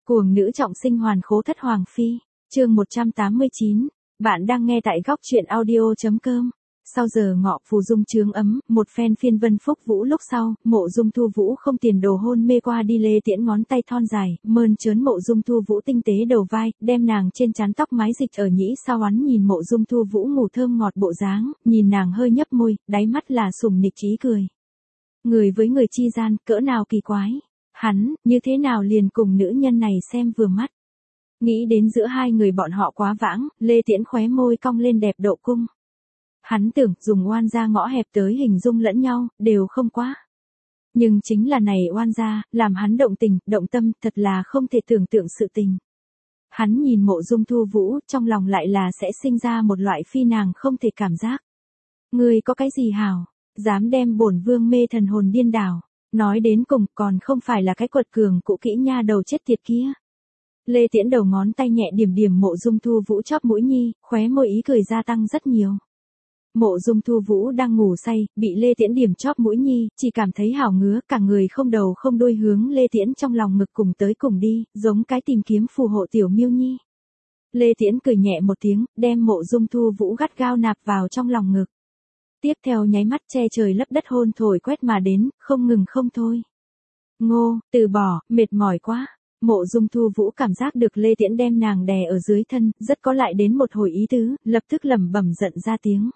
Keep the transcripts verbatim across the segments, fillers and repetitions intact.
Cuồng nữ trọng sinh hoàn khố thất hoàng phi, chương một trăm tám mươi chín, bạn đang nghe tại góc truyện audio.com. Sau giờ ngọ phù dung trướng ấm, một phen phiên vân phúc vũ lúc sau, Mộ Dung Thu Vũ không tiền đồ hôn mê qua đi Lê Tiễn ngón tay thon dài, mơn trớn Mộ Dung Thu Vũ tinh tế đầu vai, đem nàng trên trán tóc mái dịch ở nhĩ sao oắn nhìn Mộ Dung Thu Vũ ngủ thơm ngọt bộ dáng, nhìn nàng hơi nhấp môi, đáy mắt là sủng nịch ý cười. Người với người chi gian, cỡ nào kỳ quái. Hắn, như thế nào liền cùng nữ nhân này xem vừa mắt. Nghĩ đến giữa hai người bọn họ quá vãng, Lê Tiễn khóe môi cong lên đẹp độ cung. Hắn tưởng dùng oan gia ngõ hẹp tới hình dung lẫn nhau, đều không quá. Nhưng chính là này oan gia, làm hắn động tình, động tâm, thật là không thể tưởng tượng sự tình. Hắn nhìn Mộ Dung Thu Vũ, trong lòng lại là sẽ sinh ra một loại phi nàng không thể cảm giác. Ngươi có cái gì hảo, dám đem bổn vương mê thần hồn điên đảo. Nói đến cùng còn không phải là cái quật cường cũ kỹ nha đầu chết tiệt kia. Lê Tiễn đầu ngón tay nhẹ điểm điểm Mộ Dung Thu Vũ chóp mũi nhi, khóe môi ý cười gia tăng rất nhiều. Mộ Dung Thu Vũ đang ngủ say, bị Lê Tiễn điểm chóp mũi nhi, chỉ cảm thấy hảo ngứa, cả người không đầu không đuôi hướng Lê Tiễn trong lòng ngực cùng tới cùng đi, giống cái tìm kiếm phù hộ tiểu miêu nhi. Lê Tiễn cười nhẹ một tiếng, đem Mộ Dung Thu Vũ gắt gao nạp vào trong lòng ngực. Tiếp theo nháy mắt che trời lấp đất hôn thổi quét mà đến, không ngừng không thôi. Ngô, từ bỏ, mệt mỏi quá. Mộ Dung Thu Vũ cảm giác được Lê Tiễn đem nàng đè ở dưới thân, rất có lại đến một hồi ý tứ, lập tức lẩm bẩm giận ra tiếng.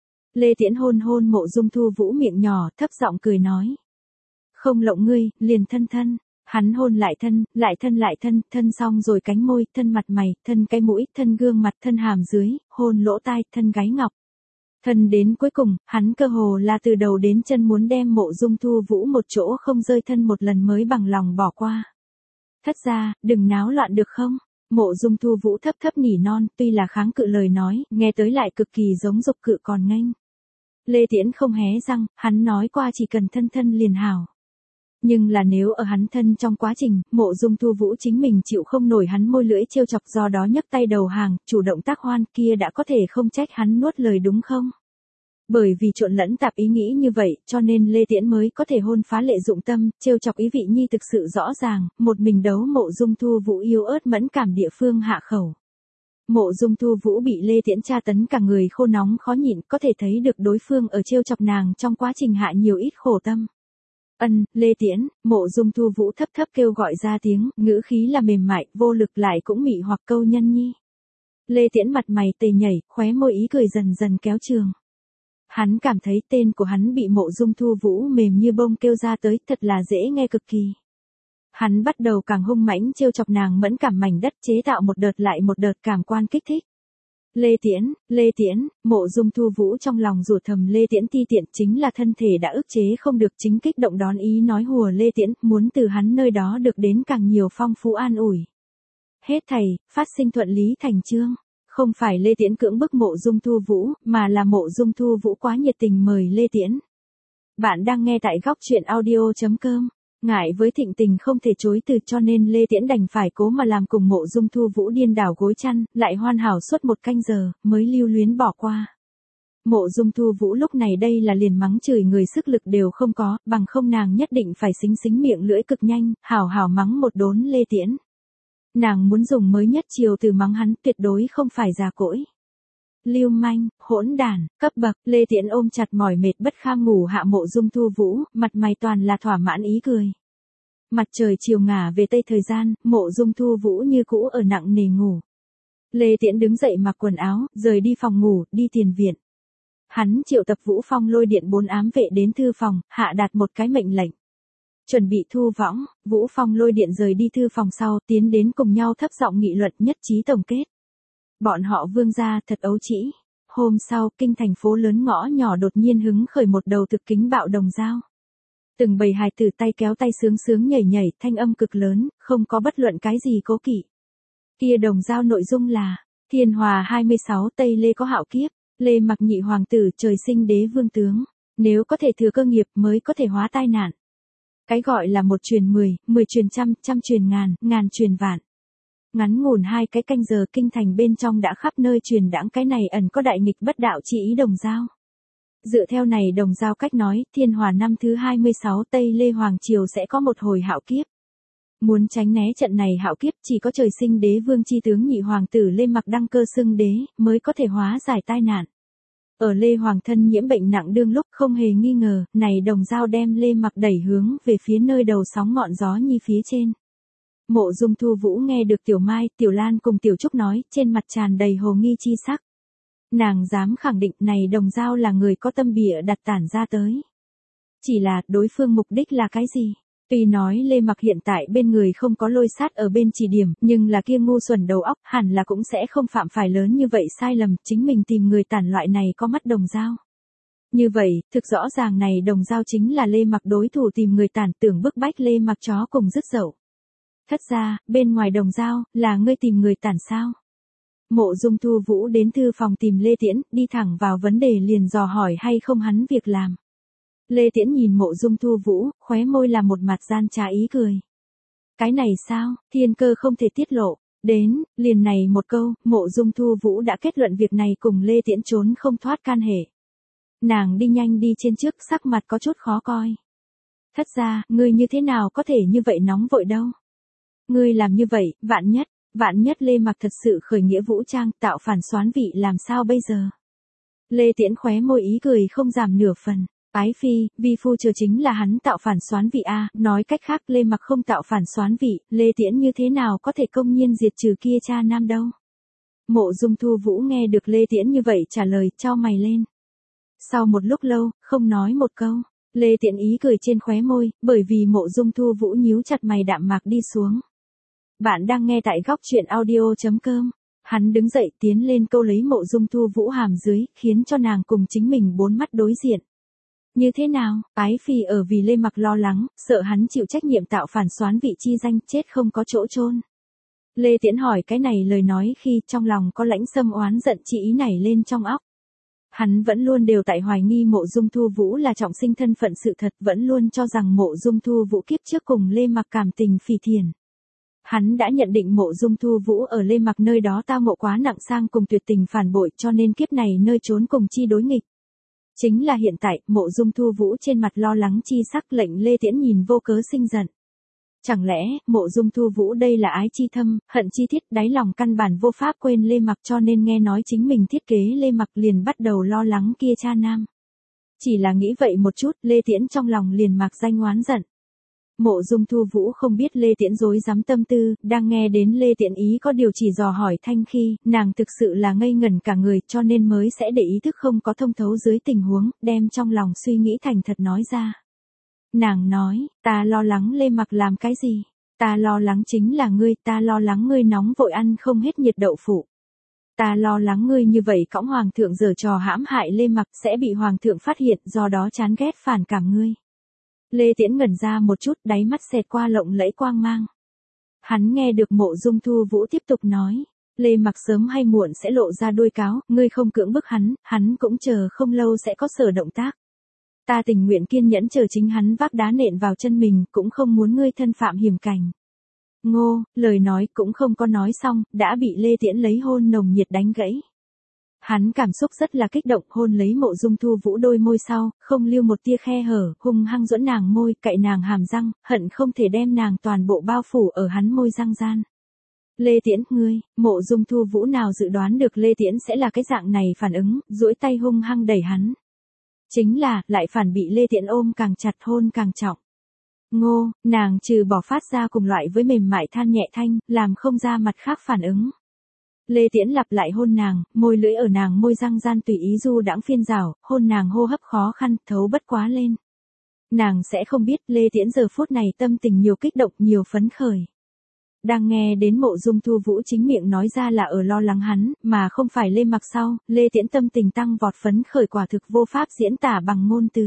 Lê Tiễn hôn hôn Mộ Dung Thu Vũ miệng nhỏ, thấp giọng cười nói. Không lộng ngươi, liền thân thân. Hắn hôn lại thân, lại thân lại thân, thân xong rồi cánh môi, thân mặt mày, thân cái mũi, thân gương mặt, thân hàm dưới, hôn lỗ tai, thân gáy ngọc. Thân đến cuối cùng, hắn cơ hồ là từ đầu đến chân muốn đem Mộ Dung Thu Vũ một chỗ không rơi thân một lần mới bằng lòng bỏ qua. Thất ra, đừng náo loạn được không? Mộ Dung Thu Vũ thấp thấp nỉ non, tuy là kháng cự lời nói, nghe tới lại cực kỳ giống dục cự còn nghênh. Lê Tiễn không hé răng, hắn nói qua chỉ cần thân thân liền hảo. Nhưng là nếu ở hắn thân trong quá trình, Mộ Dung Thu Vũ chính mình chịu không nổi hắn môi lưỡi trêu chọc do đó nhấc tay đầu hàng, chủ động tác hoan kia đã có thể không trách hắn nuốt lời đúng không? Bởi vì trộn lẫn tạp ý nghĩ như vậy, cho nên Lê Tiễn mới có thể hôn phá lệ dụng tâm, trêu chọc ý vị nhi thực sự rõ ràng, một mình đấu Mộ Dung Thu Vũ yếu ớt mẫn cảm địa phương hạ khẩu. Mộ Dung Thu Vũ bị Lê Tiễn tra tấn cả người khô nóng khó nhịn, có thể thấy được đối phương ở trêu chọc nàng trong quá trình hạ nhiều ít khổ tâm. Ân, Lê Tiễn, Mộ Dung Thu Vũ thấp thấp kêu gọi ra tiếng, ngữ khí là mềm mại, vô lực lại cũng mị hoặc câu nhân nhi. Lê Tiễn mặt mày tề nhảy, khóe môi ý cười dần dần kéo trường. Hắn cảm thấy tên của hắn bị Mộ Dung Thu Vũ mềm như bông kêu ra tới, thật là dễ nghe cực kỳ. Hắn bắt đầu càng hung mãnh trêu chọc nàng mẫn cảm mảnh đất chế tạo một đợt lại một đợt cảm quan kích thích. Lê Tiễn, Lê Tiễn, Mộ Dung Thu Vũ trong lòng rủa thầm Lê Tiễn ti tiện chính là thân thể đã ức chế không được chính kích động đón ý nói hùa Lê Tiễn, muốn từ hắn nơi đó được đến càng nhiều phong phú an ủi. Hết thảy, phát sinh thuận lý thành chương. Không phải Lê Tiễn cưỡng bức Mộ Dung Thu Vũ, mà là Mộ Dung Thu Vũ quá nhiệt tình mời Lê Tiễn. Bạn đang nghe tại góc truyện audio.com. Ngại với thịnh tình không thể chối từ cho nên Lê Tiễn đành phải cố mà làm cùng Mộ Dung Thu Vũ điên đảo gối chăn, lại hoàn hảo suốt một canh giờ, mới lưu luyến bỏ qua. Mộ Dung Thu Vũ lúc này đây là liền mắng chửi người sức lực đều không có, bằng không nàng nhất định phải xính xính miệng lưỡi cực nhanh, hảo hảo mắng một đốn Lê Tiễn. Nàng muốn dùng mới nhất chiều từ mắng hắn tuyệt đối không phải già cỗi. Lưu manh, hỗn đản, cấp bậc, Lê Tiễn ôm chặt mỏi mệt bất kham ngủ hạ Mộ Dung Thu Vũ, mặt mày toàn là thỏa mãn ý cười. Mặt trời chiều ngả về tây thời gian, Mộ Dung Thu Vũ như cũ ở nặng nề ngủ. Lê Tiễn đứng dậy mặc quần áo, rời đi phòng ngủ, đi tiền viện. Hắn triệu tập Vũ Phong lôi điện bốn ám vệ đến thư phòng, hạ đạt một cái mệnh lệnh. Chuẩn bị thu võng, Vũ Phong lôi điện rời đi thư phòng sau, tiến đến cùng nhau thấp giọng nghị luận nhất trí tổng kết. Bọn họ Vương gia thật ấu trĩ. Hôm sau, kinh thành phố lớn ngõ nhỏ đột nhiên hứng khởi một đầu thực kính bạo đồng dao. Từng bầy hài tử tay kéo tay sướng sướng nhảy nhảy, thanh âm cực lớn, không có bất luận cái gì cố kỵ. Kia đồng dao nội dung là, Thiên Hòa hai mươi sáu Tây Lê có hạo kiếp, Lê mặc nhị hoàng tử trời sinh đế vương tướng, nếu có thể thừa cơ nghiệp mới có thể hóa tai nạn. Cái gọi là một truyền mười, mười truyền trăm, trăm truyền ngàn, ngàn truyền vạn. Ngắn ngủn hai cái canh giờ kinh thành bên trong đã khắp nơi truyền đãng cái này ẩn có đại nghịch bất đạo chỉ ý đồng dao. Dựa theo này đồng dao cách nói, Thiên Hòa năm thứ hai mươi sáu Tây Lê Hoàng Triều sẽ có một hồi hạo kiếp. Muốn tránh né trận này hạo kiếp chỉ có trời sinh đế vương chi tướng nhị hoàng tử Lê Mặc đăng cơ xưng đế mới có thể hóa giải tai nạn. Ở Lê Hoàng thân nhiễm bệnh nặng đương lúc không hề nghi ngờ, này Đồng Dao đem Lê Mặc đẩy hướng về phía nơi đầu sóng ngọn gió nhi phía trên. Mộ Dung Thu Vũ nghe được Tiểu Mai, Tiểu Lan cùng Tiểu Trúc nói, trên mặt tràn đầy hồ nghi chi sắc. Nàng dám khẳng định này Đồng Dao là người có tâm bịa đặt tản ra tới. Chỉ là đối phương mục đích là cái gì? Tuy nói Lê Mặc hiện tại bên người không có lôi sát ở bên chỉ điểm, nhưng là kia ngu xuẩn đầu óc hẳn là cũng sẽ không phạm phải lớn như vậy sai lầm, chính mình tìm người tản loại này có mắt Đồng Dao. Như vậy, thực rõ ràng này Đồng Dao chính là Lê Mặc đối thủ tìm người tản tưởng bức bách Lê Mặc chó cùng dứt dậu. Thất ra, bên ngoài Đồng Dao, là ngươi tìm người tản sao? Mộ Dung Thu Vũ đến thư phòng tìm Lê Tiễn, đi thẳng vào vấn đề liền dò hỏi hay không hắn việc làm. Lê Tiễn nhìn Mộ Dung Thu Vũ, khóe môi là một mặt gian trá ý cười. Cái này sao, thiên cơ không thể tiết lộ. Đến, liền này một câu, Mộ Dung Thu Vũ đã kết luận việc này cùng Lê Tiễn trốn không thoát can hệ. Nàng đi nhanh đi trên trước, sắc mặt có chút khó coi. Thất ra, ngươi như thế nào có thể như vậy nóng vội đâu. Ngươi làm như vậy, vạn nhất, vạn nhất Lê Mặc thật sự khởi nghĩa vũ trang tạo phản soán vị làm sao bây giờ. Lê Tiễn khóe môi ý cười không giảm nửa phần. Ái phi, vi phu chờ chính là hắn tạo phản soán vị a, nói cách khác Lê Mặc không tạo phản soán vị, Lê Tiễn như thế nào có thể công nhiên diệt trừ kia cha nam đâu. Mộ Dung Thu Vũ nghe được Lê Tiễn như vậy trả lời, chau mày lên. Sau một lúc lâu, không nói một câu, Lê Tiễn ý cười trên khóe môi, bởi vì Mộ Dung Thu Vũ nhíu chặt mày đạm mạc đi xuống. Bạn đang nghe tại góc truyện audio chấm com. Hắn đứng dậy tiến lên câu lấy Mộ Dung Thu Vũ hàm dưới, khiến cho nàng cùng chính mình bốn mắt đối diện. Như thế nào, Ái phi ở vì Lê Mặc lo lắng, sợ hắn chịu trách nhiệm tạo phản soán vị chi danh chết không có chỗ chôn. Lê Tiễn hỏi cái này lời nói khi trong lòng có lãnh xâm oán giận chi ý nảy lên trong óc. Hắn vẫn luôn đều tại hoài nghi Mộ Dung Thu Vũ là trọng sinh thân phận sự thật, vẫn luôn cho rằng Mộ Dung Thu Vũ kiếp trước cùng Lê Mặc cảm tình phỉ thiền. Hắn đã nhận định Mộ Dung Thu Vũ ở Lê Mặc nơi đó tao ngộ quá nặng sang cùng tuyệt tình phản bội cho nên kiếp này nơi trốn cùng chi đối nghịch. Chính là hiện tại, Mộ Dung Thu Vũ trên mặt lo lắng chi sắc lệnh Lê Tiễn nhìn vô cớ sinh giận. Chẳng lẽ, Mộ Dung Thu Vũ đây là ái chi thâm, hận chi thiết, đáy lòng căn bản vô pháp quên Lê Mặc cho nên nghe nói chính mình thiết kế Lê Mặc liền bắt đầu lo lắng kia cha nam. Chỉ là nghĩ vậy một chút, Lê Tiễn trong lòng liền mạc danh oán giận. Mộ Dung Thu Vũ không biết Lê Tiễn dối dám tâm tư, đang nghe đến Lê Tiễn ý có điều chỉ dò hỏi thanh khi, nàng thực sự là ngây ngẩn cả người cho nên mới sẽ để ý thức không có thông thấu dưới tình huống, đem trong lòng suy nghĩ thành thật nói ra. Nàng nói, ta lo lắng Lê Mặc làm cái gì? Ta lo lắng chính là ngươi, ta lo lắng ngươi nóng vội ăn không hết nhiệt đậu phụ. Ta lo lắng ngươi như vậy cõng hoàng thượng giở trò hãm hại Lê Mặc sẽ bị hoàng thượng phát hiện do đó chán ghét phản cảm ngươi. Lê Tiễn ngẩn ra một chút, đáy mắt xẹt qua lộng lẫy quang mang. Hắn nghe được Mộ Dung Thu Vũ tiếp tục nói, Lê Mặc sớm hay muộn sẽ lộ ra đuôi cáo, ngươi không cưỡng bức hắn, hắn cũng chờ không lâu sẽ có sở động tác. Ta tình nguyện kiên nhẫn chờ chính hắn vác đá nện vào chân mình, cũng không muốn ngươi thân phạm hiểm cảnh. Ngô, lời nói cũng không có nói xong, đã bị Lê Tiễn lấy hôn nồng nhiệt đánh gãy. Hắn cảm xúc rất là kích động, hôn lấy Mộ Dung Thu Vũ đôi môi sau, không lưu một tia khe hở, hung hăng duẫn nàng môi, cạy nàng hàm răng, hận không thể đem nàng toàn bộ bao phủ ở hắn môi răng gian. Lê Tiễn, ngươi, Mộ Dung Thu Vũ nào dự đoán được Lê Tiễn sẽ là cái dạng này phản ứng, duỗi tay hung hăng đẩy hắn. Chính là, lại phản bị Lê Tiễn ôm càng chặt hôn càng trọng. Ngô, nàng trừ bỏ phát ra cùng loại với mềm mại than nhẹ thanh, làm không ra mặt khác phản ứng. Lê Tiễn lặp lại hôn nàng, môi lưỡi ở nàng môi răng gian tùy ý du đãng phiên rào, hôn nàng hô hấp khó khăn, thấu bất quá lên. Nàng sẽ không biết Lê Tiễn giờ phút này tâm tình nhiều kích động, nhiều phấn khởi. Đang nghe đến Mộ Dung Thu Vũ chính miệng nói ra là ở lo lắng hắn, mà không phải Lê Mặc sau, Lê Tiễn tâm tình tăng vọt phấn khởi quả thực vô pháp diễn tả bằng ngôn từ.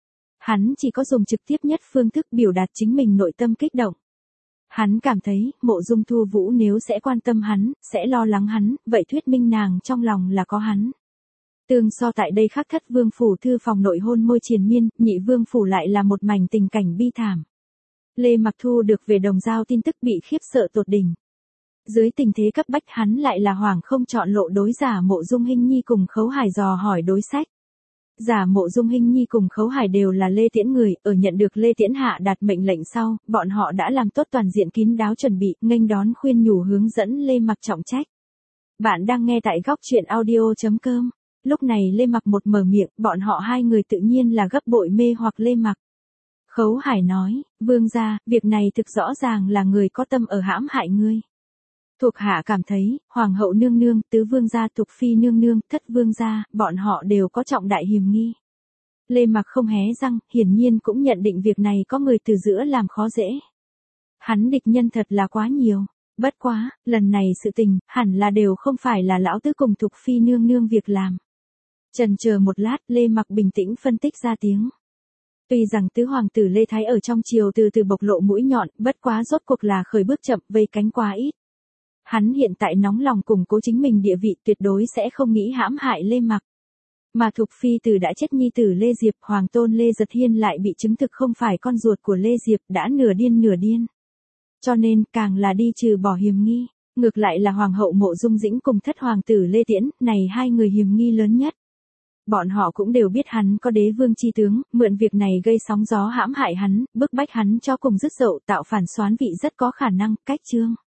Hắn chỉ có dùng trực tiếp nhất phương thức biểu đạt chính mình nội tâm kích động. Hắn cảm thấy, Mộ Dung Thu Vũ nếu sẽ quan tâm hắn, sẽ lo lắng hắn, vậy thuyết minh nàng trong lòng là có hắn. Tương so tại đây khắc thất vương phủ thư phòng nội hôn môi triền miên, nhị vương phủ lại là một mảnh tình cảnh bi thảm. Lê Mặc thu được về Đồng Dao tin tức bị khiếp sợ tột đỉnh. Dưới tình thế cấp bách hắn lại là hoàng không chọn lộ đối giả Mộ Dung Hinh Nhi cùng Khấu Hải dò hỏi đối sách. Giả Mộ Dung Hinh Nhi cùng Khấu Hải đều là Lê Tiễn người, ở nhận được Lê Tiễn hạ đạt mệnh lệnh sau, bọn họ đã làm tốt toàn diện kín đáo chuẩn bị, nghênh đón khuyên nhủ hướng dẫn Lê Mặc trọng trách. Bạn đang nghe tại góc truyện audio.com. Lúc này Lê Mặc một mở miệng, bọn họ hai người tự nhiên là gấp bội mê hoặc Lê Mặc. Khấu Hải nói, vương gia, việc này thực rõ ràng là người có tâm ở hãm hại ngươi. Thuộc hạ cảm thấy, hoàng hậu nương nương, tứ vương gia, Tục phi nương nương, thất vương gia, bọn họ đều có trọng đại hiềm nghi. Lê Mặc không hé răng, hiển nhiên cũng nhận định việc này có người từ giữa làm khó dễ. Hắn địch nhân thật là quá nhiều. Bất quá, lần này sự tình, hẳn là đều không phải là lão tứ cùng Tục phi nương nương việc làm. Chần chờ một lát, Lê Mặc bình tĩnh phân tích ra tiếng. Tuy rằng tứ hoàng tử Lê Thái ở trong triều từ từ bộc lộ mũi nhọn, bất quá rốt cuộc là khởi bước chậm, vây cánh quá ít. Hắn hiện tại nóng lòng củng cố chính mình địa vị, tuyệt đối sẽ không nghĩ hãm hại Lê Mặc. Mà Thục phi tử đã chết nhi tử Lê Diệp, hoàng tôn Lê Giật Hiên lại bị chứng thực không phải con ruột của Lê Diệp, đã nửa điên nửa điên. Cho nên, càng là đi trừ bỏ hiềm nghi, ngược lại là hoàng hậu Mộ Dung Dĩnh cùng thất hoàng tử Lê Tiễn, này hai người hiềm nghi lớn nhất. Bọn họ cũng đều biết hắn có đế vương chi tướng, mượn việc này gây sóng gió hãm hại hắn, bức bách hắn cho cùng dứt dậu, tạo phản xoán vị rất có khả năng, cách chương.